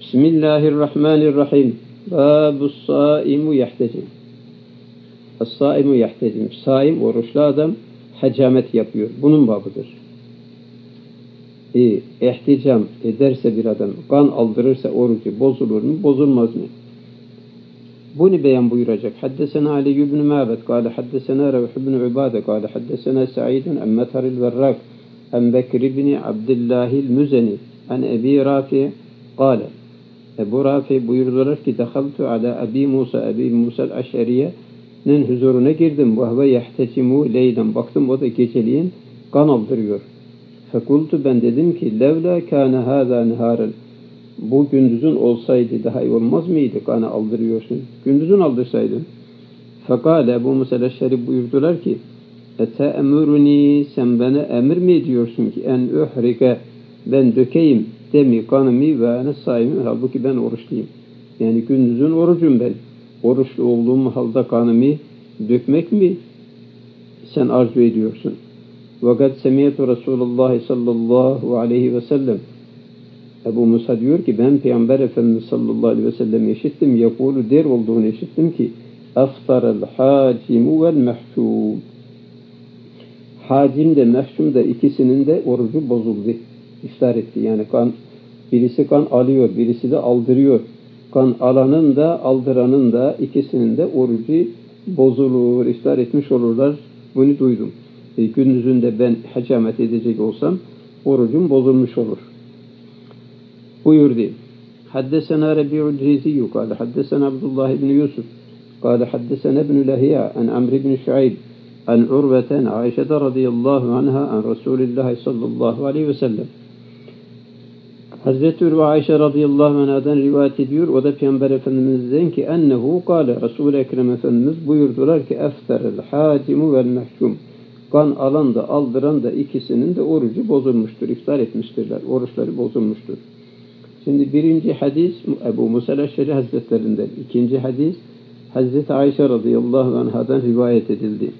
Bismillahirrahmanirrahim. Babus-saimu yahtecim. Es-saimu yahtecim. Saim, oruçlu adam hacamet yapıyor. Bunun babıdır. İhticam ederse bir adam, kan aldırırsa orucu bozulur mu, bozulmaz mı? Bunu beyan buyuracak. Haddesena Ali ibn Ma'bed, kâle haddesena Revh ibn Ubade, kâle haddesena Sa'idun en Metaril Verrak, en Bekir ibn Abdillahil Müzeni, en Ebi Rafi, kâle. Ebu Rafi buyurdular ki, dehaltu ala Ebi Musa el-Aş'ariye'nin huzuruna girdim. Vehve yahtecimu leylen. Baktım o da geceliğin kan aldırıyor. Fekultu, ben dedim ki, levla kâne hâzâ nihâren. Bu gündüzün olsaydı daha iyi olmaz mıydı? Kanı aldırıyorsun. Gündüzün aldırsaydın. Fekâle Ebu Musa el-Eş'ari buyurdular ki, ete'emuruni, sen bana emir mi ediyorsun ki en uhrike, ben dökeyim demi kanımı ve ene saimim, halbuki ben oruçluyum. Yani gündüzün orucum ben. Oruçlu olduğum halde kanımı dökmek mi sen arzu ediyorsun? Vakat semiyetü Resulullah sallallahu aleyhi ve sellem. Ebu Musa diyor ki, ben Peygamber Efendimiz sallallahu aleyhi ve sellem işittim. Yakulu, der olduğunu işittim ki, aftarel hacimu vel mehşum. Hacim de mehşum da ikisinin de orucu bozuldu. İftar etti. Yani birisi kan alıyor, birisi de aldırıyor. Kan alanın da aldıranın da ikisinin de orucu bozulur, iftar etmiş olurlar. Bunu duydum. Gündüzünde ben hacamet edecek olsam orucum bozulmuş olur. Buyurdu. Haddesena Rabi'ul Ciziyyü kâle haddesena Abdullah ibn Yusuf kâle haddesena ibn Lahiya en Amr ibn Şuayb en Urveten Aişe'de radıyallahu anha en Resulullah sallallahu aleyhi ve sellem. Hazreti Urve Ayşe radıyallahu anh'dan rivayet ediyor. O da Peygamber Efendimiz'den ki ennehu kâle, Resul-i Ekrem Efendimiz buyurdular ki efterel hacimu vel mehkum. Kan alan da aldıran da ikisinin de orucu bozulmuştur. İftar etmiştirler. Oruçları bozulmuştur. Şimdi birinci hadis Ebu Musa el-Eş'ari Hazretlerinden. İkinci hadis Hazreti Ayşe radıyallahu anh'dan rivayet edildi.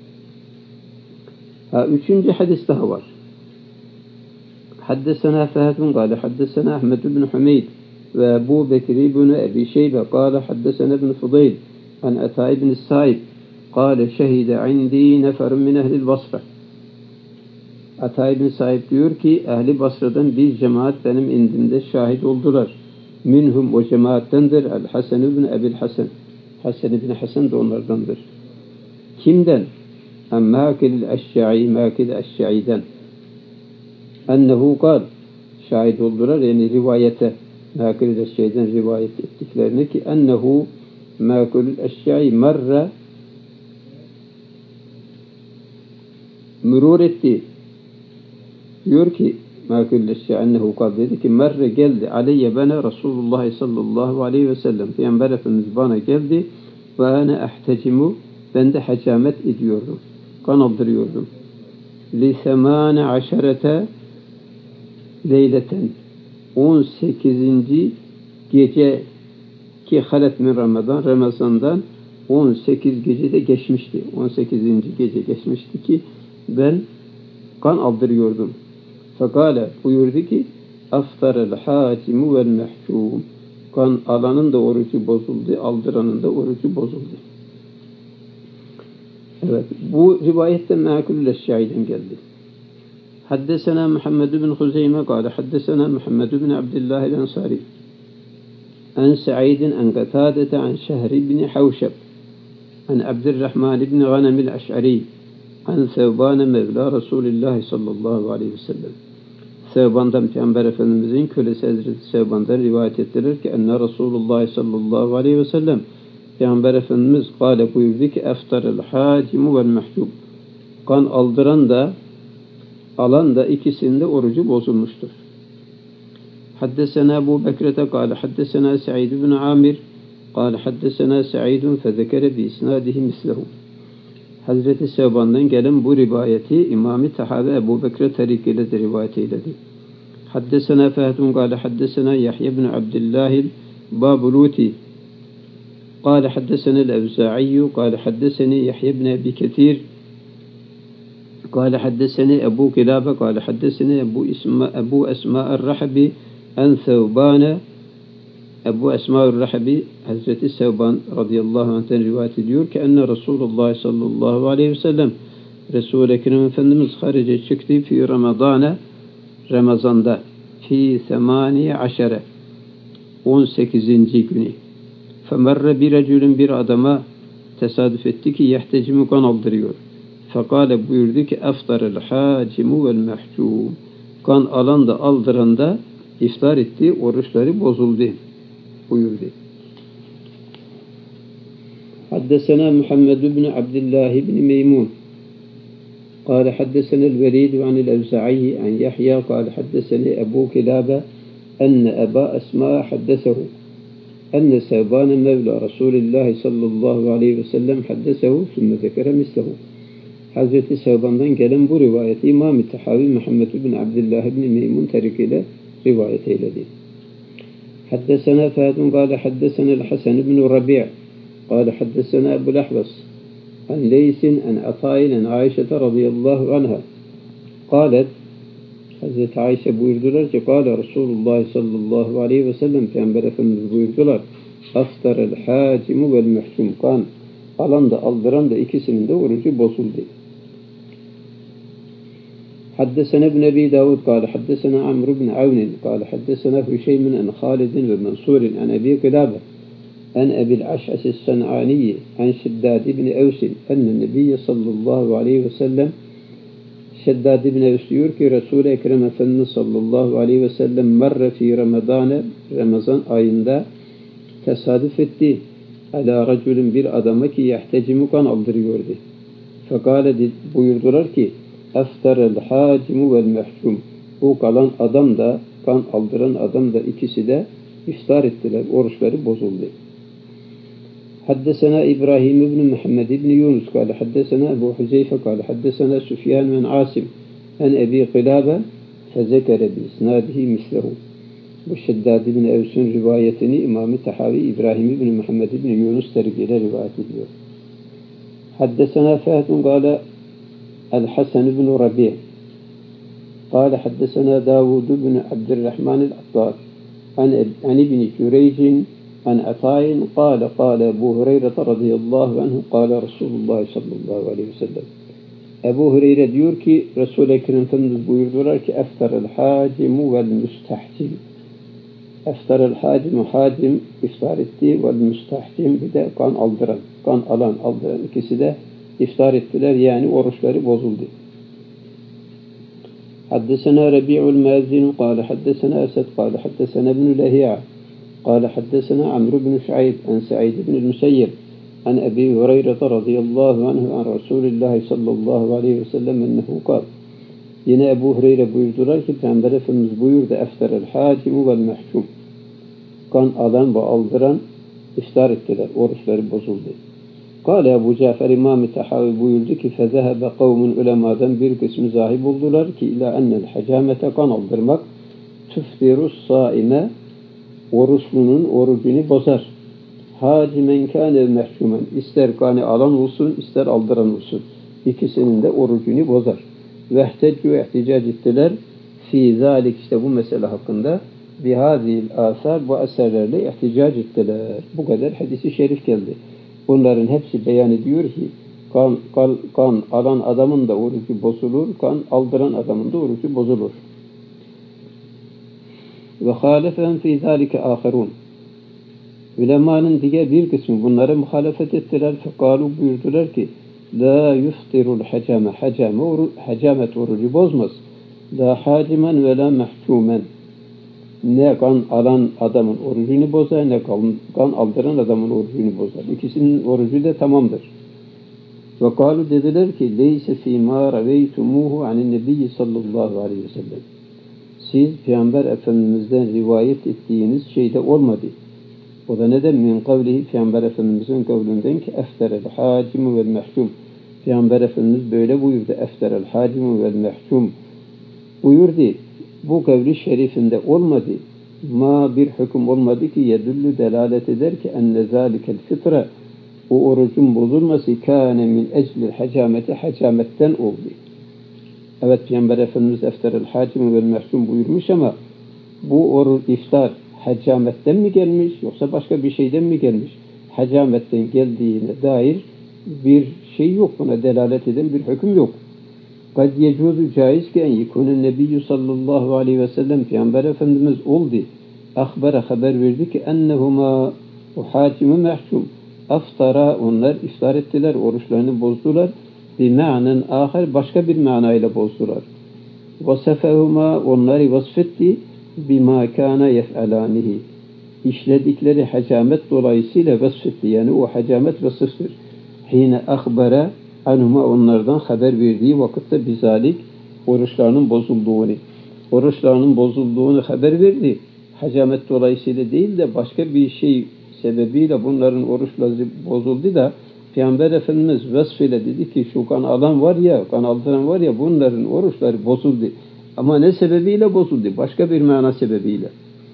Üçüncü hadis daha var. Haddesena Fehedun kâle haddesena Ahmed ibn Hümeyd ve Ebu Bekir ibn Ebi Şeybe kâle haddesena ibn Fudayl an Ata ibn Sa'ib kâle şehide indi neferun min ehlil Basra. Ata ibn Sa'ib diyor ki, ehli Basra'dan bir cemaat benim indimde şahit oldular. Minhum, o cemaattendir el-Hasan ibn Ebil Hasan. Hasan ibn Hasan da onlardandır. Kimden? Mâkil el-Eşşa'i, Mâkil el-Eşşa'i'den. Ennehu kal, şahit oldular, yani rivayete, Mâkil el-Eşşa'i'den rivayet ettiklerine ki ennehu Mâkil el-Eşşa'i merre mürur etti. Diyor ki Mâkil el-Eşşa'i ennehu kal, dedi ki merre geldi aleyye bana Resulullah sallallahu aleyhi ve sellem. Peygamber Efendimiz bana geldi ve ene ehtecimu, ben de hacamet ediyordum. Kan aldırıyordum. Li 18 leyleten 18. gece ki halet min Ramazan'dan 18 gece de geçmişti. 18. gece geçmişti ki ben kan aldırıyordum. Fekale buyurdu ki aftarel hacimu vel mehşum. Kan alanın da orucu bozuldu, aldıranın da orucu bozuldu. Evet, bu rivayetten Mâkil el-Eşşa'i'den geldi. Haddesena Muhammed ibn Huzeyme kâle haddesena Muhammed ibn Abdullah el-Ensari en Sa'idin en Katâdete en Şehr ibn Havşeb en Abdurrahman ibn Ghanem el-Eş'ari en Sevban Mevla Resulullah sallallahu aleyhi ve sellem. Sevban'dan Peygamber Efendimizin kölesi Hazreti Sevban'dan rivayet ettiler ki enne Resulullah sallallahu aleyhi ve sellem Peygamber Efendimiz kâle buyurdu ki eftarel hacimu vel mehcub. Kan aldıran da alan da ikisinin de orucu bozulmuştur. Haddesena Ebu Bekrete kâle haddesena Sa'id ibn Amir kâle haddesena Sa'idun fezekere bi isnadihi mislehu. Hazreti Sevban'dan gelen bu rivayeti İmam-ı Tahavi Ebu Bekre tarikiyle de rivayet eyledi. Haddesena Fehdun kâle haddesena Yahya ibn Abdillahil Babuluti قال حدثنا الأوزاعي قال حدثني يحيى بن أبي كثير قال حدثني أبو كلابة قال حدثني أبو أسماء الرحبي عن ثوبان Ebu Esma-ül Rahabi Hazreti Sevban radıyallahu anh'ten rivayet ediyor ki enne Resulullah sallallahu aleyhi ve sellem Resul-i Ekrem Efendimiz harice çıktı fi Ramazan'a Ramazan'da fi 18. günü femerre bir reculun bir adama tesadüf etti ki yehtecimu kan aldırıyor. Fekale buyurdu ki eftarel hacimu vel mehcum kan alan da aldıran da iftar etti, oruçları bozuldu buyurdu. Haddesena Muhammed ibn Abdullah ibn Meymun قال حدثنا الوليد عن الأوزاعي عن يحيى قال حدثني أبو كلابة أن أبا أسماء حدثه أن ثوبان مولى رسول الله صلى الله عليه وسلم حدثه ثم ذكر مثله. Hazreti Sevban'dan gelen bu rivayeti İmam-ı Tahavi Muhammed bin Abdullah bin Meymun tarikiyle rivayet eyledi. Haddesena Fadun قال حدثنا الحسن بن ربيع قال حدثنا أبو الأحوص عن ليس عن عطاء عن عائشة رضي الله عنها قالت Hazreti Ayşe buyurdular ki قال Resulullah sallallahu aleyhi ve sellem Peygamber Efendimiz buyurdular aftarel hacimu vel mehkum kan alan da aldıran da ikisinin de orucu bozuldu. حدثنا ابن أبي داود قال حدثنا عمرو بن عون قال حدثنا هشيم عن خالد ومنصور عن أبي قلابة عن أبي الأشعث الصنعاني عن شداد بن أوس أن النبي صلى الله عليه وسلم Şeddad ibn Evs diyor ki Resul-i Ekrem Efendimiz sallallahu aleyhi ve sellem merre fi Ramazan ayında tesadüf etti. Ala raculun bir adama ki yehtecimu kan aldırıyordu. Fekale buyurdular ki eftarel hacimu vel mehkum. Bu kalan adam da kan aldıran adam da ikisi de iftar ettiler. Oruçları bozuldu. حدثنا إبراهيم بن محمد بن يونس قال حدثنا أبو حذيفة قال حدثنا سفيان بن عاصم عن أبي قلابة فذكر بإسناده مثله. Bu Şeddad bin Evs'ün rivayetini İmam-ı Tahavi İbrahim bin Muhammed bin Yunus terkiyle rivayet ediyor. Haddesena Fahd قال الحسن بن ربيع قال حدثنا داود بن عبد الرحمن العطار عن ابن جريج عن عطاء قال قال أبو هريرة رضي الله عنه قال رسول الله صلى الله عليه وسلم. Ebu Hureyre diyor ki Resul-i Ekrem Efendimiz buyurdular ki eftarel hacimu vel müstahcim. Eftarel hacimu hacim iftar etti vel müstahcim bir de kan aldıran, kan alan aldıran ikisi de iftar ettiler yani oruçları bozuldu. Haddesena Rabi'ul Mazin قال حدثنا أسد قال حدثنا ابن لهيعة قال حدثنا عمرو بن شعيب عن سعيد بن المسيب عن أبي هريرة رضي الله عنه عن رسول الله صلى الله عليه وسلم أنه قال yine Ebu Hureyre buyurdular ki Peygamber Efendimiz buyurdu eftarel hacimu vel mehkum kan alan ve aldıran iftar ettiler oruçları bozuldu. Kale Ebu Cafer İmam-ı Tahavi buyurdu ki fezehebe kavmun ulemadan bir kısmı zahib oldular ki ila ennel hacamete kan aldırmak tüftirus saime oruçlunun orucunu bozar. Hacimen kâne mehkumen ister kanı alan olsun ister aldıran olsun. İkisinin de orucunu bozar. Vehteccu ihticac ettiler fi zalik işte bu mesele hakkında bihazil asar bu eserlerle ihticac ettiler. Bu kadar hadisi şerif geldi. Bunların hepsi beyan ediyor ki kan alan adamın da orucu bozulur, kan aldıran adamın da orucu bozulur. Ve halefen fi zalike aherun. Ulemanın diğer bir kısmı bunlara muhalefet ettiler. Fekalu buyurdular ki la yuftirul hacame hacamet orucu bozmaz. La hacimen ve la mehkumen. Ne kan alan adamın orucunu bozar ne kan aldıran adamın orucunu bozar. İkisinin orucu da tamamdır. Ve kalu dediler ki leyse fîmâ reveytumuhu anin nebiyyi sallallahu aleyhi ve sellem. Siz Peygamber Efendimiz'den rivayet ettiğiniz şeyde olmadı. O da neden? Min kavlihi Peygamber Efendimiz'in kavlinden ki efterel hacimu vel mehkum. Peygamber Efendimiz böyle buyurdu. Efterel hacimu vel mehkum buyurdu. Bu kavli şerifinde olmadı. Ma bir hüküm olmadı ki yedüllü delalet eder ki enne zâlikel fitre o orucun bozulması kâne min eclil hacameti hacametten oldu. Evet Peygamber Efendimiz efterel hacimu vel mehkum buyurmuş ama bu oruç iftar Hacametten mi gelmiş yoksa başka bir şeyden mi gelmiş? Hacametten geldiğine dair bir şey yok. Buna delalet eden bir hüküm yok. قَدْ يَجُوزُ caiz ki en yekûne nebiyyü sallallahu aleyhi ve sellem Peygamber Efendimiz oldu. Akhbara haber verdi ki ennehuma uhâcimü mehkum. Aftara onlar iftar ettiler, oruçlarını bozdular. Bir ma'nen ahir başka bir manayla bozdular. Vasefehuma onları vasfetti bima kana yef'alanihi. İşledikleri hacamet dolayısıyla vasfetti. Yani o hacamet vasıftır. Hine akhbara anhuma onlardan haber verdiği vakitte bizalik oruçlarının bozulduğunu haber verdi. Hacamet dolayısıyla değil de başka bir şey sebebiyle bunların oruçları bozuldu da Peygamber Efendimiz vasfıyla dedi ki şu kan aldıran var ya bunların oruçları bozuldu. Ama ne sebebiyle bozuldu? Başka bir mana sebebiyle.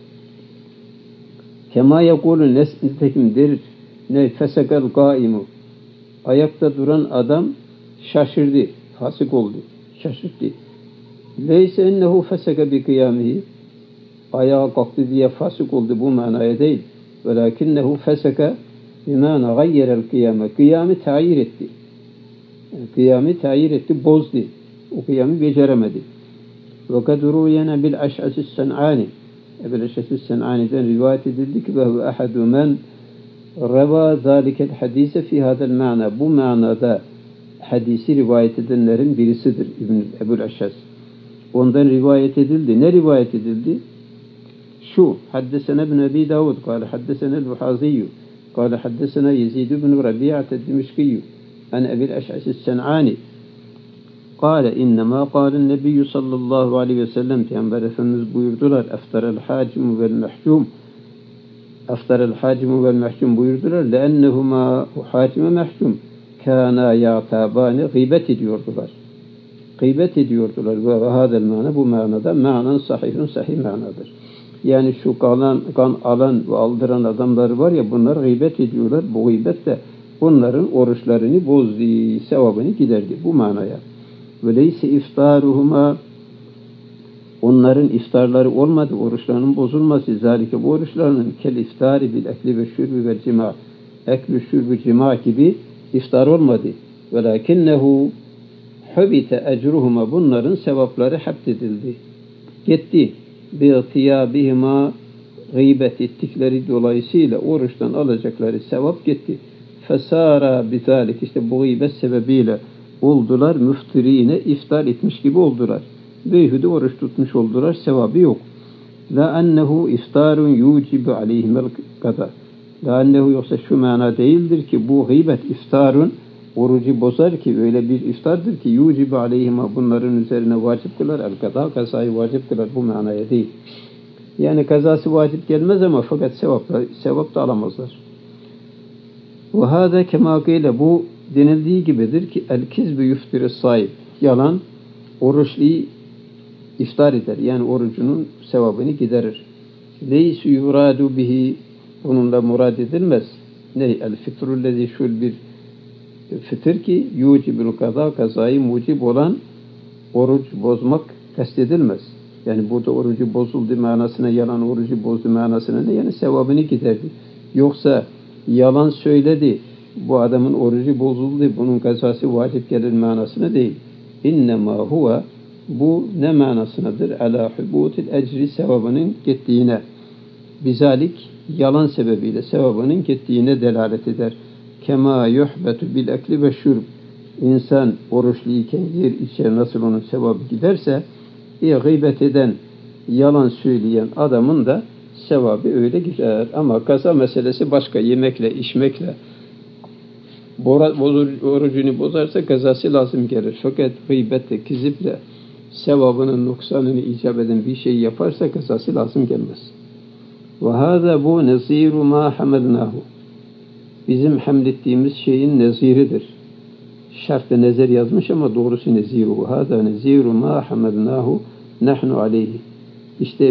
Kema yekulun nesnitekim der ne fesekal gaimu. Ayakta duran adam şaşırdı, fasık oldu, şaşırdı. Leyse ennehu feseke bi kıyamihi. Ayağa kalktı diye fasık oldu bu manaya değil. Velakinnehu feseke bimâne gayyerel kıyame. Kıyamı tayir etti. Yani kıyamı tayir etti, bozdu. O kıyamı beceremedi. Ve kad ruyena bil Eş'as Sen'ani. Ebu Eş'as Sen'ani'den rivayet edildi ki ve huve ahadu men reva zâlikel hadise fi hadel ma'na. Bu manada hadisi rivayet edenlerin birisidir Ebu Eş'as. Ondan rivayet edildi. Ne rivayet edildi? Şu, haddesene ibn Ebi Davud, kâle haddesene el-Buhaziyyü, kâle haddesene Yezid ibn Rabi'at el-Dimişkiyyü, an Ebil Eş'as Sen'ani, kâle innemâ kâlen nebiyyü sallallahu aleyhi ve sellem, Peygamber Efendimiz buyurdular, eftarel hacimu vel mehcum, eftarel hacimu vel mehcum buyurdular, leennehumâ hacime mehcum, kâna ya'tabâni gıybet ediyordular. Gıybet ediyordular ve hâdel mâne bu manada ma'nan sahih manadır. Yani şu kan alan ve aldıran adamlar var ya bunlar gıybet ediyorlar. Bu gıybet de onların oruçlarını bozdu, sevabını giderdi bu manaya. Veleyse iftaruhuma onların iftarları olmadı, oruçlarının bozulması. Zalike bu oruçlarının kel iftari bil ekli ve şürbi ve cima. Ekli şürbi cima gibi iftar olmadı. Velakinnehu hubite ecruhuma bunların sevapları hapsedildi. Gitti. Bi'tiyabihima gıybet ettikleri dolayısıyla oruçtan alacakları sevap gitti. Fesara bizalik işte bu gıybet sebebiyle oldular müftirine iftar etmiş gibi oldular. Beyhude oruç tutmuş oldular sevabı yok. La ennehu iftarun yucibu aleyhimel kada. La ennehu yoksa şu mana değildir ki bu gıybet iftarun orucu bozar ki öyle bir iftardır ki yucibu aleyhima bunların üzerine vacip kılar el-kada kazayı vacip kılar bu manaya değil. Yani kazası vacip gelmez ama fakat sevap da alamazlar. Ve hâzâ kemâ gîle bu denildiği gibidir ki el-kizbü yuftiri sahip yalan oruçluyu iftar eder. Yani orucunun sevabını giderir. Leysu yuradu bihi bununla murad edilmez. Ne? El-fitrullezi şul bir fıtır ki yucibul kaza kazayı mucib olan oruç bozmak kastedilmez. Yani burada orucu bozuldu manasına yalan orucu bozdu manasına ne? Yani sevabını giderdi. Yoksa yalan söyledi bu adamın orucu bozuldu bunun kazası vacip gelir manasına değil. İnnemâ huve bu ne manasınadır? Alâ hubûtil ecri sevabının gittiğine bizalik yalan sebebiyle sevabının gittiğine delalet eder. Kema yuhbetu bil ekli ve şurb. İnsan oruçluyken yer içer nasıl onun sevabı giderse gıybet eden, yalan söyleyen adamın da sevabı öyle gider. Ama kaza meselesi başka. Yemekle, içmekle orucunu bozarsa kazası lazım gelir. Fakat gıybetle, kiziple sevabının noksanını icap eden bir şey yaparsa kazası lazım gelmez. Ve hâzâ bu nezîru mâ hamelnâhu. Bizim hamlettiğimiz şeyin neziridir. Şart-ı nezer yazmış ama doğrusu neziru. Hâzâ neziru mâ hamelnâhu nahnu aleyhi. İşte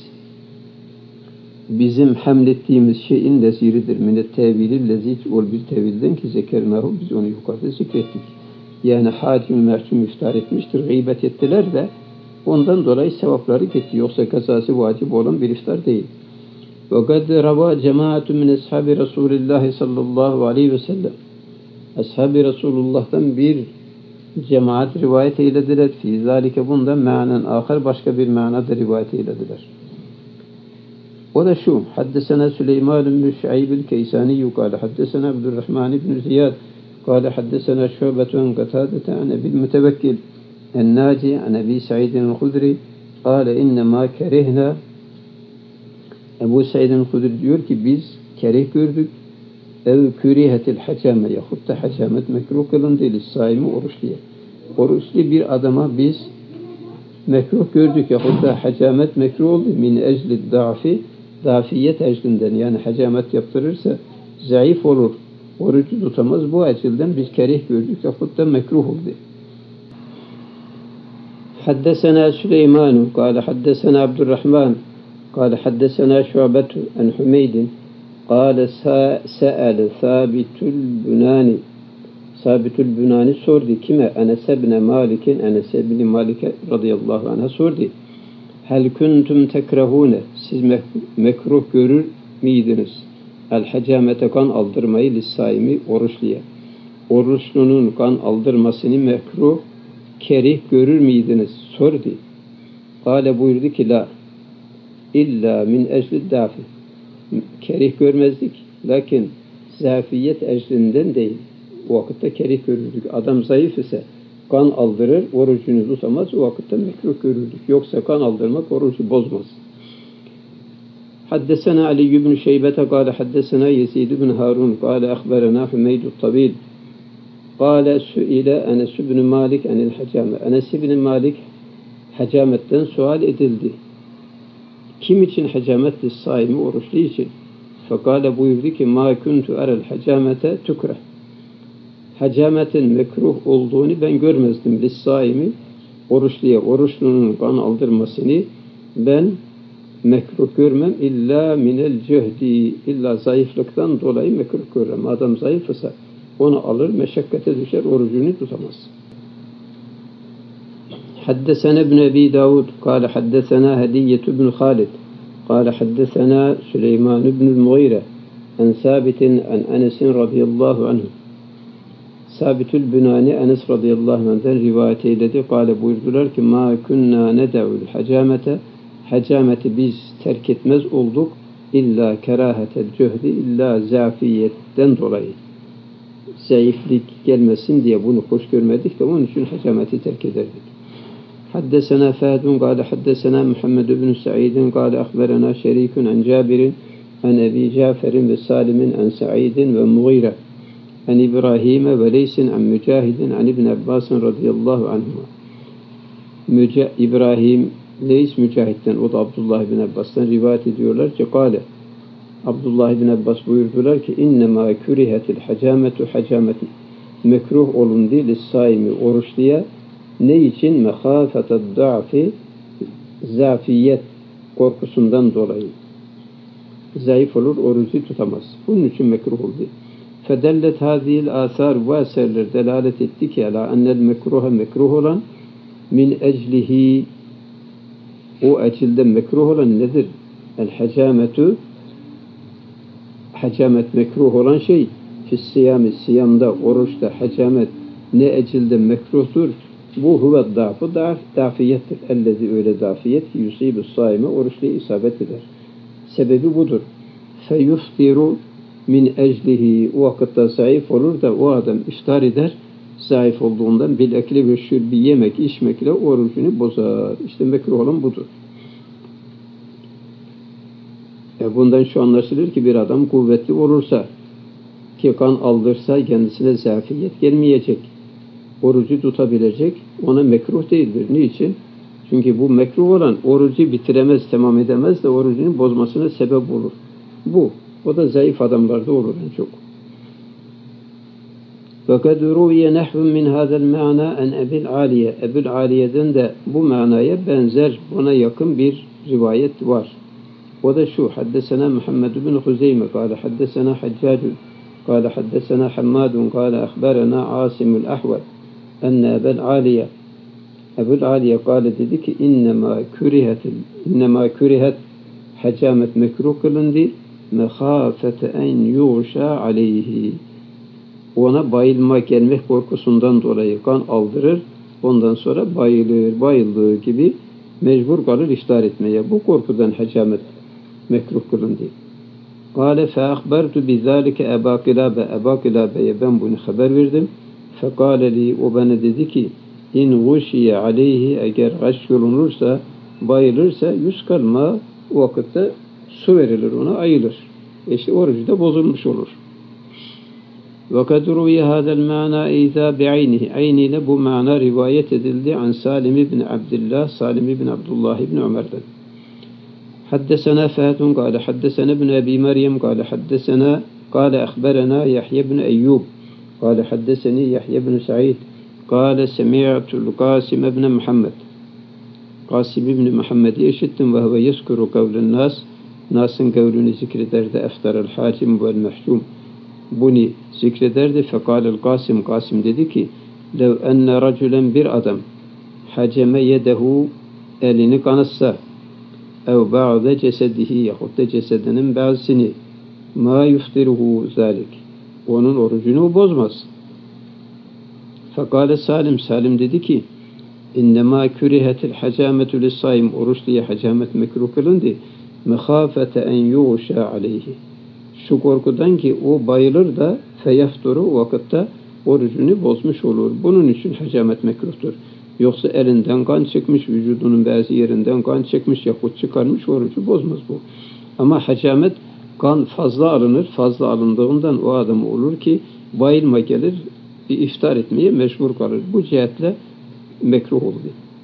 bizim hamlettiğimiz şeyin neziridir. Minet tevili lezic ol bir tevilden ki zekernahu biz onu yukarıda zikrettik. Yani hacim merhum iftar etmiştir. Gıybet ettiler de ondan dolayı sevapları gitti. Yoksa kazası vacip olan bir iftar değil. وَقَدْ رَوَى جَمَاعَةٌ مِنْ أَصْحَابِ رَسُولِ اللّٰهِ sallallahu aleyhi ve sellem. Ashab-ı Resulullah'tan bir cemaat rivayet eylediler. Fî zâlike bunda me'nen âkhar, başka bir manada rivayet eylediler. O da şu: Haddesena Süleyman ibn Şuayb el-Keysani kâle haddesena Abdurrahman ibn Ziyad kâle haddesena Şu'betü en Katâdete an Ebil Mütevekkil en-Nâci an Ebi Sa'idin el-Hudri kâle innemâ kerihna. Ebu Sa'id el-Hudri diyor ki biz kerih gördük. Ev kürihetil hacame yahut da hacamet mekruh kılındı lis-saimi oruçluya. Oruçlu bir adama biz mekruh gördük yahut da hacamet mekruh oldu min ecli da'fi, dafiyet eclinden, yani hacamet yaptırırsa zayıf olur, orucu tutamaz, bu ecilden biz kerih gördük yahut da mekruh oldu. Haddesena Süleyman kâle haddesena Abdurrahman kâle haddesena Şu'betu en Hümeydin kâle se'ele Sabitül Bunani sordu. Kime? Enes ibn Malik'in, Enes ibn Malik radıyallahu anh'a sordu. Hel kuntum tekrahune, siz mekruh görür miydiniz? El hacamete, kan aldırmayı lissaimi oruçluya. Oruçlunun kan aldırmasını mekruh, kerih görür miydiniz? Sordu. Kâle buyurdu ki la illa min ecli dafi. Kerih görmezdik. Lakin zafiyet eclinden değil. O vakitte kerih görürdük. Adam zayıf ise kan aldırır, orucunu tutamaz. O vakitte mekruh görürdük. Yoksa kan aldırmak orucu bozmaz. Haddesena Ali ibn Şeybete kâle haddesena Yezid ibn Harun kâle ahberena Hümeydü Tabil kâle suile Enes ibn Malik enil hacame. Enes ibn Malik hacametten sual edildi. Kim için hacamet lis-saimi oruçlu için? Fekâle buyurdu ki mâ kuntu erel hacamete tukreh. Hacametin mekruh olduğunu ben görmezdim. Lis-saimi oruçluya, oruçlunun kan aldırmasını ben mekruh görmem. İlla minel cehdi, illa zayıflıktan dolayı mekruh görmem. Adam zayıf ise onu alır, meşakkate düşer, orucunu tutamaz. Haddesena ibn Ebi Davud kâle haddesena Hediyyetü ibn Halid kâle haddesena Süleyman ibn Mughire en Sabitin en Enes'in radıyallahu anhu. Sabitül Bunani Enes radıyallahu anh'den rivayet eyledi. Kâle buyurdular ki mâ kunnâ ned'ul hacamete, hacameti biz terk etmez olduk illa kerâhetel cehdi, illa zafiyetten dolayı, zayıflık gelmesin diye bunu hoş görmedik de onun için hacameti terk ederdik. Haddesena Fâdun kâle haddesena Muhammed ibn Sa'idin kâle ahberena Şerikun en Cabirin en Ebi Caferin ve Salim'in en Sa'idin ve Mughire en İbrahim'e ve Leysin en Mücahidin en İbn Abbas'ın radıyallahu anhuma. İbrahim, Leys Mücahid'den, o da Abdullah ibn Abbas'tan rivayet ediyorlar ki kâle, Abdullah ibn Abbas buyurdular ki innemâ kürihetil hacametu, hacamet mekruh olundu lis-saimi oruçluya. Ne için? Mehâfeted da'fi, zafiyet korkusundan dolayı. Zayıf olur, orucu tutamaz. Bunun için mekruh oldu. Fedellet hâzihil âthâr, bu eserler delalet etti ki alâ ennel mekruha, mekruh olan min eclihi, o ecilde mekruh olan nedir? El hacametu, hacamet mekruh olan şey fissiyâmi, siyamda, oruçta hacamet ne ecilde mekruhtur? Bu huve dâfu, dâfiyettir. Ellezi, öyle dâfiyet ki yusîbus sâime, oruçluya isabet eder. Sebebi budur. Feyuftiru min eclihi, o vakitte zayıf olur da o adam iftar eder, zayıf olduğundan bil ekli ve şürbi, yemek içmekle orucunu bozar. İşte mekruh olan budur. Bundan şu anlaşılır ki bir adam kuvvetli olursa, ki kan aldırsa kendisine zafiyet gelmeyecek, orucu tutabilecek, ona mekruh değildir. Niçin? Çünkü bu mekruh olan orucu bitiremez, tamam edemez de orucunu bozmasına sebep olur. Bu. O da zayıf adamlarda olur en çok. وَقَدْ رُوِيَ نَحْوٌ مِنْ هَذَا الْمَعْنَى اَنْ اَبِلْ عَالِيَ. Ebu'l Aliye'den de bu manaya benzer, buna yakın bir rivayet var. O da şu: Haddesena Muhammed ibn Huzeyme kâle haddesena Haccacun kâle haddesena Hammadun kâle ahberena Asimul Ahvel enne Ebu'l Aliye. Ebu'l Aliye kâle dedi ki innemâ kürihet Hacamet mekruh kılındı. Mehafete en yuşa aleyhi. Ona bayılma gelmek korkusundan dolayı kan aldırır. Ondan sonra bayılır. Bayıldığı gibi mecbur kalır iftar etmeye. Bu korkudan hacamet mekruh kılındı. Kâle feakbertu bizâlike Ebâ Kilâbe. Ebâ Kilâbe'ye ben bunu haber verdim. Fekâle li, o bana dedi ki in guşiye aleyhi, eğer gaş yolunursa, bayılırsa yüz kalma, o vakitte su verilir ona, ayılır. İşte orucu da bozulmuş olur. وَقَدْ رُوِيَ هَذَا الْمَعْنَى اِذَا بِعَيْنِهِ ayniyle bu mana rivayet edildi an Salim ibn Abdullah, Salim ibn Abdullah ibn Ömer'den. حدثنا فهد قال حدثنا ابن أبي مريم قال حدثنا قال أخبرنا يحيى بن أيوب قال حدثني يحيى بن سعيد قال سمعت القاسم بن محمد قاسم بن محمد işittim ve huve yezkuru kavlen nas, nasın kavlini zikrederdi, eftarel hakim vel mehkum, bunu zikrederdi. Fekalel Kasım, Kasım dedi ki lev enne raculen, bir adam haceme yedehu, elini kanatsa, ev ba'de cesedihi, yahut da cesedinin bazısını, ma yuftiruhu zalik, onun orucunu bozmaz. Fekale Salim, Salim dedi ki İnnemâ kürihetil hacametu lissaim, oruç diye hacamet mekruh kılındı. Mehâfete en yuğşâ aleyhi, şu korkudan ki o bayılır da feyafturu, o vakitte orucunu bozmuş olur. Bunun için hacamet mekruhtur. Yoksa elinden kan çıkmış, vücudunun bazı yerinden kan çıkmış yahut çıkarmış, orucu bozmaz bu. Ama hacamet, kan fazla alınır. Fazla alındığından o adam olur ki bayılma gelir, iftar etmeye mecbur kalır. Bu cihetle mekruh oldu.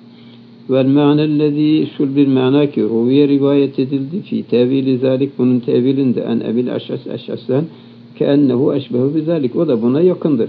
Vel ma'nellezî, şul bir mana ki ruviye rivayet edildi fi tevili zalik, bunun tevilinde en ebil aşas, aşaslen keennehu eşbehu bizalik, o da buna yakındır.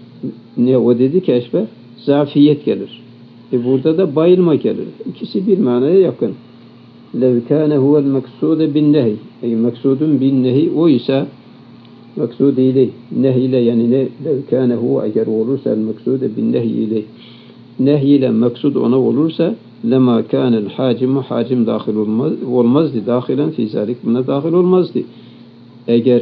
Ne o dedi ki eşbeh, zafiyet gelir. Burada da bayılma gelir. İkisi bir manaya yakın. Lev kâne huvel meksude bin nehi, meksudun bin nehi, o ise meksud ile nehi ile, yani ne lev kâne hu, eğer olursa el meksude bin nehi ile, nehi ile meksud ona olursa lema kânel hacimu, hacim dahil olmazdı, dahilen fi zalik, buna dahil olmazdı. Eğer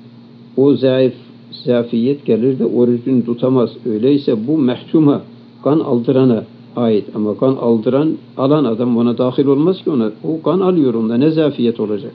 o zafiyet gelir de orucunu tutamaz, öyleyse bu mehkuma, kan aldırana ait, ama kan alan adam ona dahil olmaz ki, ona o kan alıyor, onda ne zafiyet olacak?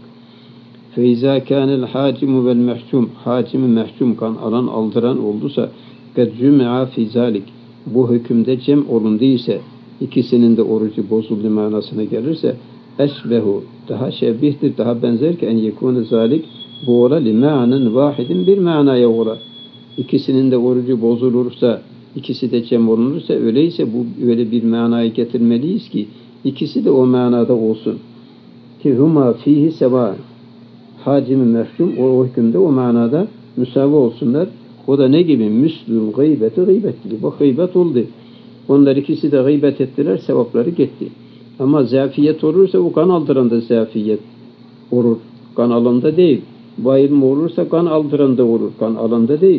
Feiza kânel hacimu vel mehkum, hacimi mehkum, kan alan aldıran olduysa kad cüm'a fi zalik, bu hükümde cem olunduysa, ikisinin de orucu bozuldu manasına gelirse eşbehu, daha şebihtir, daha benzer ki en yekûne zalik, bu ola li ma'nen vahidin, bir manaya ola. İkisinin de orucu bozulursa, ikisi de cem olunursa, öyleyse bu öyle bir manaya getirmeliyiz ki ikisi de o manada olsun. Ki huma fihi seva, hacim-i mehkum o hükümde o manada müsavi olsunlar. O da ne gibi? Müslül gıybeti, gıybet gibi. Bu gıybet oldu. Onlar ikisi de gıybet ettiler, sevapları gitti. Ama zafiyet olursa o kan aldıranda zafiyet olur. Kan alanda değil. Bayılma olursa kan aldıranda olur. Kan alanda değil.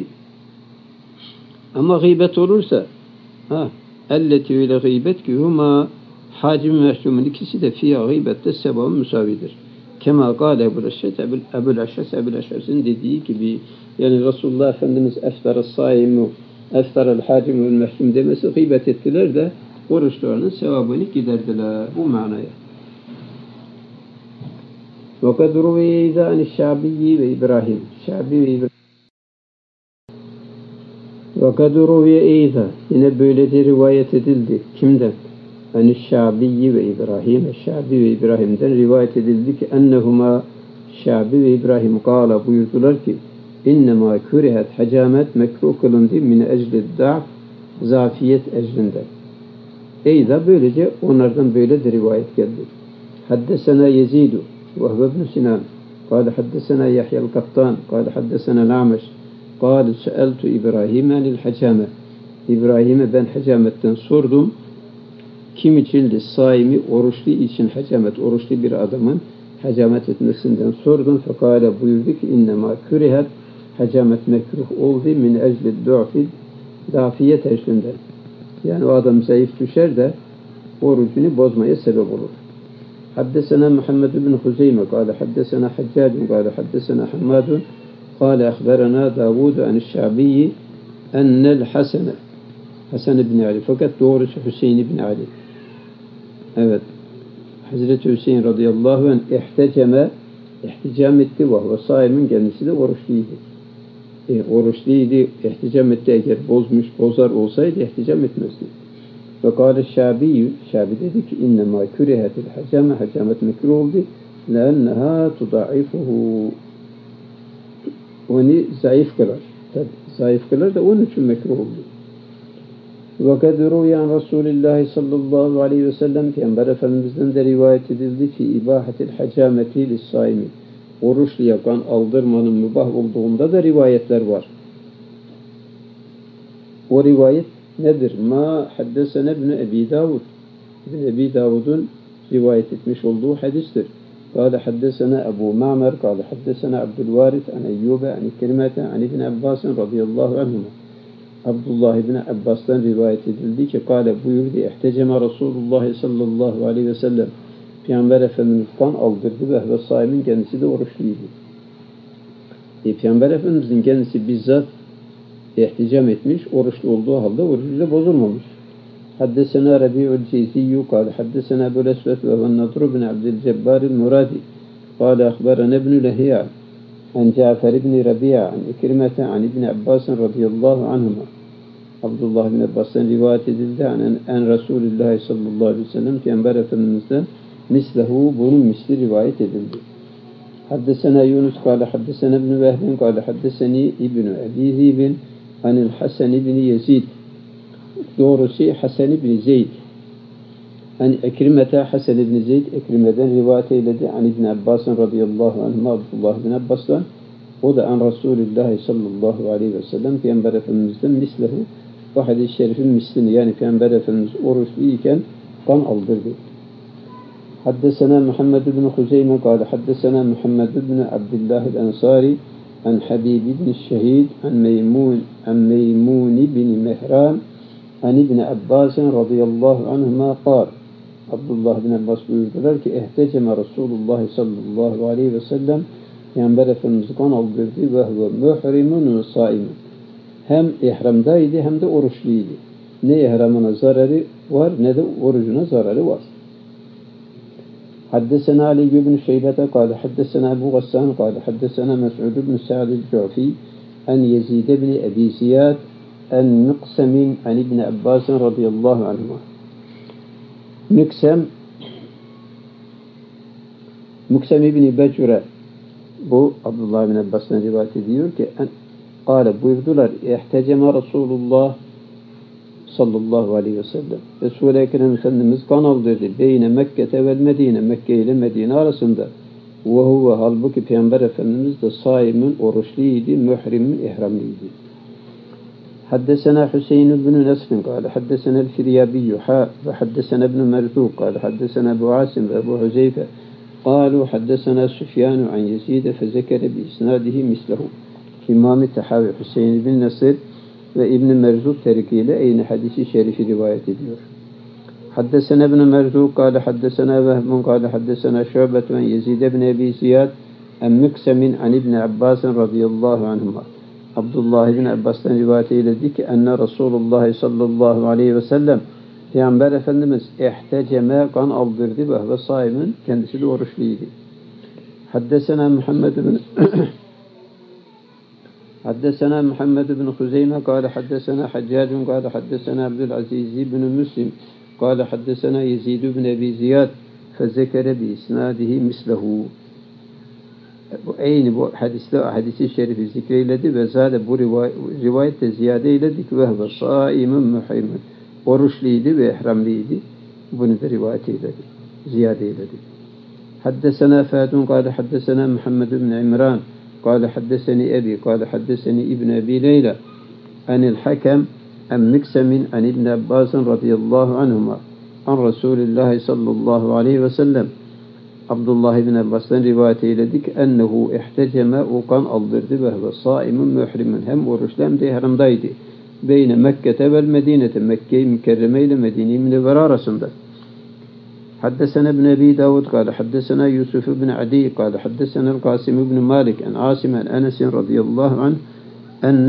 Ama gıybet olursa elleti ile gıybet ki huma hacim-i mehkumun, ikisi de fiyâ gıybette sevabı müsavidir. Kema kâle Ebu'l Eşşes'in dediği gibi, yani Resulullah Efendimiz eftarı saimu, eftarı hacimu mehkum demesi, gıybet ettiler de oruçlarının sevabını giderdiler. Bu manaya. وَقَدْ رُوِيَ اِذَا عَنِ الشَّعْبِيِّ ve İbrahim. وَقَدْ رُوِيَ اِذَا, yine böylece rivayet edildi. Kimden? Yani Şabi'yi ve İbrahim, Şabi ve İbrahim'den rivayet edildi ki ennehuma, Şabi ve İbrahim kâla, buyurdular ki innemâ kürihet, hacamet mekruh kılındı min ecli da'f, zafiyet ecrinde. Eyda, böylece onlardan böyle de rivayet geldi. Haddesena Yezidu ve huve ibn Sinan kâle haddesena Yahya'l Kattan kâle haddesena La'meş kâle seeltu İbrahim anil hacame, İbrahim'e ben hacametten sordum. Kim içildi? Saimi, oruçlu için hacamet, oruçlu bir adamın hacamet etmesinden sordum. Fekâle, buyurdu ki innemâ kürihet, hacamet mekruh oldu min ecli du'fi, zafiyet eclinden. Yani o adam zayıf düşer de orucunu bozmaya sebep olur. حدثنا محمد بن خزيمة قال حدثنا حجاج قال حدثنا حماد قال أخبرنا داود عن الشعبي أن الحسن Hasan ibn Ali. Fakat doğrusu Hüseyin ibn Ali. Evet. Hazreti Hüseyin radıyallahu anh ihticam etti ve saimin kendisi de oruçluydu. Oruçluydu, ihticam etti. Eğer bozar olsaydı ihticam etmezdi. Fekâle Şabi dedi ki innema kürihetil hacamet mekruh oldu. Lenneha tudaifuhu. Onu zayıf kılar. Zayıf kılar da onun için mekruh oldu. وَقَدْ رُوِيَ عَنْ رَسُولِ اللّٰهِ sallallahu aleyhi ve sellem Peygamber Efendimiz'den de rivayet edildi fi ibahatil hacameti lis-saimi. Oruçluya kan aldırmanın mübah olduğunda da rivayetler var. O rivayet nedir? Ma haddesene ibn Ebi Davud. İbn Ebi Davud'un rivayet etmiş olduğu hadistir. قال حدثنا أبو معمر قال حدثنا عبد الوارث عن أيوب عن كلمة عن ابن عباس رضي الله عنهما Abdullah ibn Abbas'tan rivayet edildi ki kâle buyurdu ihteceme Resulullah sallallahu aleyhi ve sellem Peygamber Efendimiz kan aldırdı ve saimin kendisi de oruçluydu. Peygamber Efendimizin kendisi bizzat ihticam etmiş, oruçlu olduğu halde orucuyla bozulmamış. Haddesena Rabi'ul Ceyziyyu kâle haddesena Ebul Esved ve Nadr ibn Abdülcebbaril Muradi kâle ahberene ibn Lehiya an Cafer ibn Rabi'a an İkrimete an ibn Abbas radıyallahu anhuma Abdullah ibn Abbas'tan rivayet edildi en Resulullah sallallahu aleyhi ve sellem Peygamber Efendimiz'den mislehu bunun misli rivayet edildi. Haddesena Yunus kâle haddesena ibn Vehbin kâle haddeseni ibn Ebi Zibin anil Hasan ibn Yezid doğrusu Hasan ibn Zeyd an Ekrimete Hasan ibn Zeyd Ekrime'den rivayet eyledi an ibn Abbas radıyallahu anhuma Abdullah ibn Abbas'tan o da an Resulullah sallallahu aleyhi ve sellem Peygamber Efendimiz'den mislehu bu hadis-i şerifin mislini yani Peygamber Efendimiz oruçluyken kan aldırdı. Haddesena Muhammed ibn Huzeyme kâle haddesena Muhammed ibn Abdullah el-Ensari an Habib ibn Şehid an Meymun ibn Mehran an ibn Abbas radıyallahu anhuma kâle Abdullah ibn Abbas buyurdular ki ihteceme Resulullah sallallahu aleyhi ve sellem Peygamber Efendimiz kan aldırdı ve huve muhrimun ve saimun. Hem ihramdaydı hem de oruçluydu. Ne ihramına zararı var ne de orucuna zararı var. Haddesena Ali ibn Şeybete kâle haddesena Ebu Gassan kâle haddesena Mes'ud ibn Sa'd el-Cufi en Yezid ibn Ebi Ziyad en Miqsemin en ibn Abbas radıyallahu anhuma. Miqsem ibn Becure bu Abdullah bin Abbas'tan rivayet ediyor ki kâle buyurdular ihteceme Resulullah sallallahu aleyhi ve sellem Resul-i Ekrem Efendimiz kan aldırdı beyne Mekke'te ve Medine Mekke ile Medine arasında ve huve halbuki Peygamber Efendimiz de saimin oruçluydu mührimin ihramlıydı. Haddesena Hüseyin ibn Nesfin kâle haddesena el-Firyabiyyü ve haddesena ibn Merzûk kâle haddesena Ebu Asim ve Ebu Huzeyfe قالوا حدثنا سفيان عن يزيد فذكر بإسناده مثله İmam-ı Tahavi Hüseyin bin Nasır ve İbn Merzuk terikiyle aynı hadisi şerifi rivayet ediyor. Haddesena ibn Merzuk kâle haddesena Vehbun kâle haddesena Şu'bet ve Yezid ibn Ebi Ziyad en Miksemin an İbn Abbas radıyallahu anhuma. Abdullah ibn Abbas'tan rivayet eyledi ki enne Resulullah sallallahu aleyhi ve sellem Peygamber Efendimiz ihteceme kan aldırdı ve saimin kendisi de oruçluydu. Haddesena Muhammed ibn Huzeyme kâle haddesena Haccacun kâle haddesena Abdülaziz ibn Müslim kâle haddesena Yezid ibn Ebi Ziyad fezekere bi isnadihi mislehu. Bu hadisi şerifi zikreyledi ve zâde bu rivayette ziyade eyledik ve saimin muhrimin. Oruçluydu ve ihramlıydı. Bunu da rivayet eyledi. Ziyade eyledi. Haddesena Fadun kâle haddesena Muhammed ibn İmran kâle haddeseni Ebi kâle haddeseni İbn Ebi Leyla anil Hakem en Miksemin an İbn Abbas radıyallahu anhuma an Resulullah sallallahu aleyhi ve sellem Abdullah ibn Abbas'tan rivayet eyledik ennehu ihteceme o kan aldırdı ve saimin muhrimin hem oruçlu hem de ihramdaydı. Beyne Mekke'te vel Medine'te Mekke-i Mükerreme ile Medine-i Münevvere arasında. حدثنا ابن أبي داود قال حدثنا يوسف بن عدي قال حدثنا القاسم بن مالك عن عاصم عن أنس رضي الله عنه أن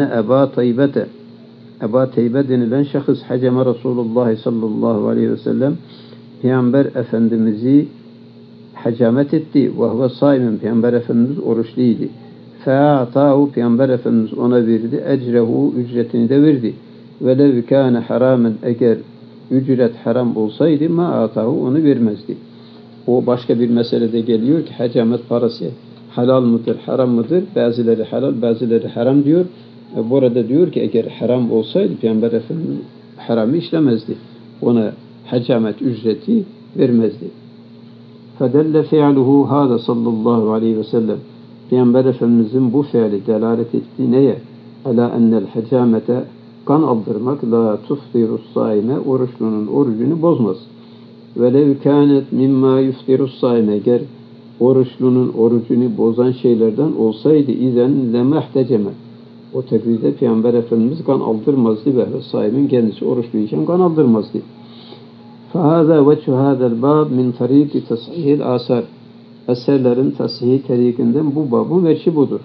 Eba Teybe denilen şahıs haceme Resulullah sallallahu aleyhi ve sellem Peygamber Efendimiz'i hacamet etti. Ve huve saimen, Peygamber Efendimiz oruçluydu. Fe'atahu, Peygamber Efendimiz ona verdi. Ecrehu, ücretini de verdi. Velev kâne haramen, eğer ücret haram olsaydı ma atahu, onu vermezdi. O başka bir meselede geliyor ki hacamet parası halal mıdır, haram mıdır? Bazıları halal, bazıları haram diyor. Burada diyor ki eğer haram olsaydı Peygamber Efendimiz haramı işlemezdi. Ona hacamet ücreti vermezdi. Fedelle fi'luhu hâda sallallahu aleyhi ve sellem. Peygamber Efendimizin bu fiili delalet ettiği neye? Ala ennel hacamete, kan aldırmak, la tuftirus saime, oruçlunun orucunu bozmaz. Velev kânet mimma yuftirus saime, eğer oruçlunun orucunu bozan şeylerden olsaydı izen lemehteceme, o takdirde Peygamber Efendimiz kan aldırmazdı ve saimin kendisi oruçluyken kan aldırmazdı. فَهَذَا وَجْهُ هَذَا الْبَابِ مِنْ طَرِيقِ تَصْحِيحِ الْآثَارِ. Eserlerin tashihi terikinden bu babın veçhi budur.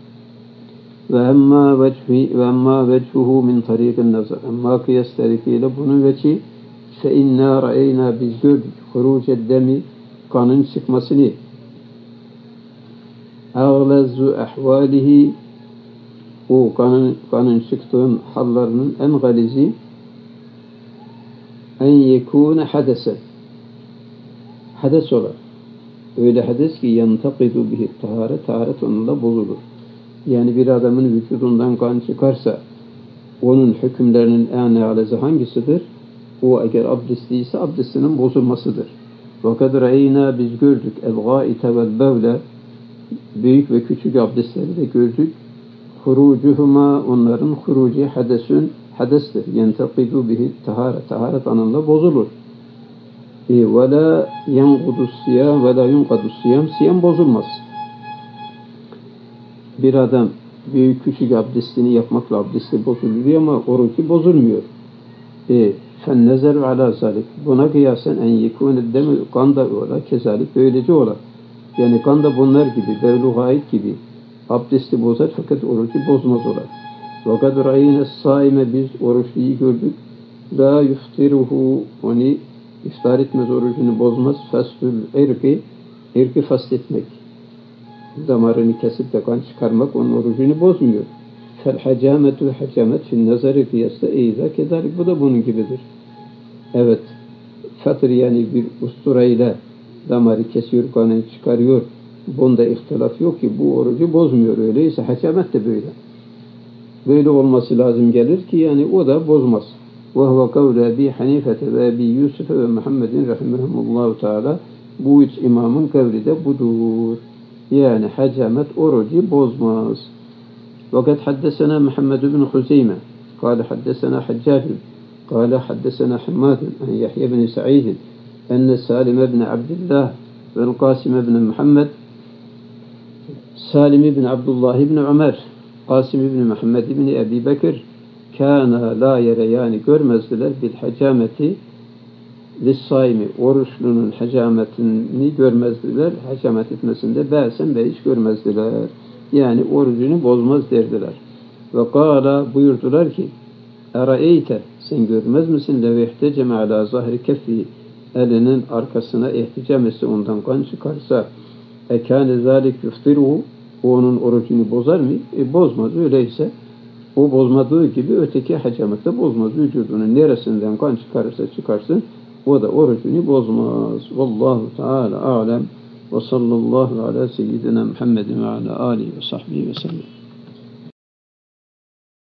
وَاَمَّا وَجْهُهُ مِنْ طَرِيقِ النَّظَرِ. Ama kıyas terikiyle bunun veçhi فَاِنَّا رَأَيْنَا, biz gördük خُرُوجَ الدَّمِ, kanın çıkmasını, اَغْلَزُ اَحْوَالِهِ, o kanın çıktığın hallarının en galizi en yekûne hadese, hades olur. Öyle hades ki yantakidu bihi taharet, taharet onunla bozulur. Yani bir adamın vücudundan kan çıkarsa onun hükümlerinin en âlezi hangisidir? O eğer abdestliyse abdestinin bozulmasıdır. وَقَدْ رَأَيْنَا, biz gördük el-gâite vel-bevle, büyük ve küçük abdestleri de gördük. Hurucuhuma, onların huruci hadesün, hadestir. Yentekidu bihi taharet, taharet anında bozulur. Ve la yenqudus siyam ve la yunqadus siyam, siyam bozulmaz. Bir adam büyük küçük abdestini yapmakla abdesti bozuluyor ama orucu bozulmuyor. Fennezer ala zalik, buna kıyasen en yekûne demi, kan da ola, kezalik böylece ola. Yani kan da bunlar gibi, devlu gayet gibi abdesti bozar fakat orucu bozmaz olar. وَقَدْ رَأَيْنَا الصَّائِمَ, biz oruçluyu gördük. لَا يُفْتِرُهُ, onu iftar etmez, orucunu bozmaz. فَسْلُ الْاِرْقِ, irki fasletmek, damarını kesip de kan çıkarmak onun orucunu bozmuyor. فَالْحَجَامَةُ, hacamet fil nazarı kıyasla eyza kezalik, bu da bunun gibidir. Evet, fatır yani bir usturayla damarı kesiyor, kanı çıkarıyor. Bunda ihtilaf yok ki bu orucu bozmuyor. Öyleyse hacamet de böyle. Böyle olması lazım gelir ki yani o da bozmaz. وَهُوَ قَوْلَ Ebi Hanifete ve Ebi Yusuf ve Muhammedin rahimahumullahu teala, bu üç imamın kavli de budur. Yani hacamet orucu bozmaz. وَقَدْ حَدَّسَنَا مُحَمَّدُ بْنُ خُزَيْمَةَ قَالَ حَدَّسَنَا حَجَّاجٌ قَالَ حَدَّسَنَا حَمَّادٌ عَنْ يَحْيَى بْنِ سَعِيدٍ أَنَّ سَالِمَ بْنَ عَبْدِ اللّٰهِ وَالْقَاسِمَ بْنَ مُحَمَّدٍ, Salim ibn Abdullah ibn Ömer, Kasim ibn Muhammed ibn Ebi Bekir, kâna la yere, yani görmezdiler bil hacameti lissaimi, oruçlunun hacametini görmezdiler, hacamet etmesinde bâsen ve hiç görmezdiler. Yani orucunu bozmaz derdiler. Ve kâla, buyurdular ki eraeyte, sen görmez misin lev ihteceme ala zahri keffi, elinin arkasına ihticam etse, ondan kan çıkarsa, ekâne zâlik yuftiruhu, onun orucunu bozar mı? Bozmaz. Öyleyse o bozmadığı gibi öteki hacamet de bozmaz. Vücudunun neresinden kan çıkarırsa çıkarsın, o da orucunu bozmaz. Vallahu Teala alem ve sallallahu ala seyyidina Muhammedin ve ala alihi ve sahbihi ve sellem.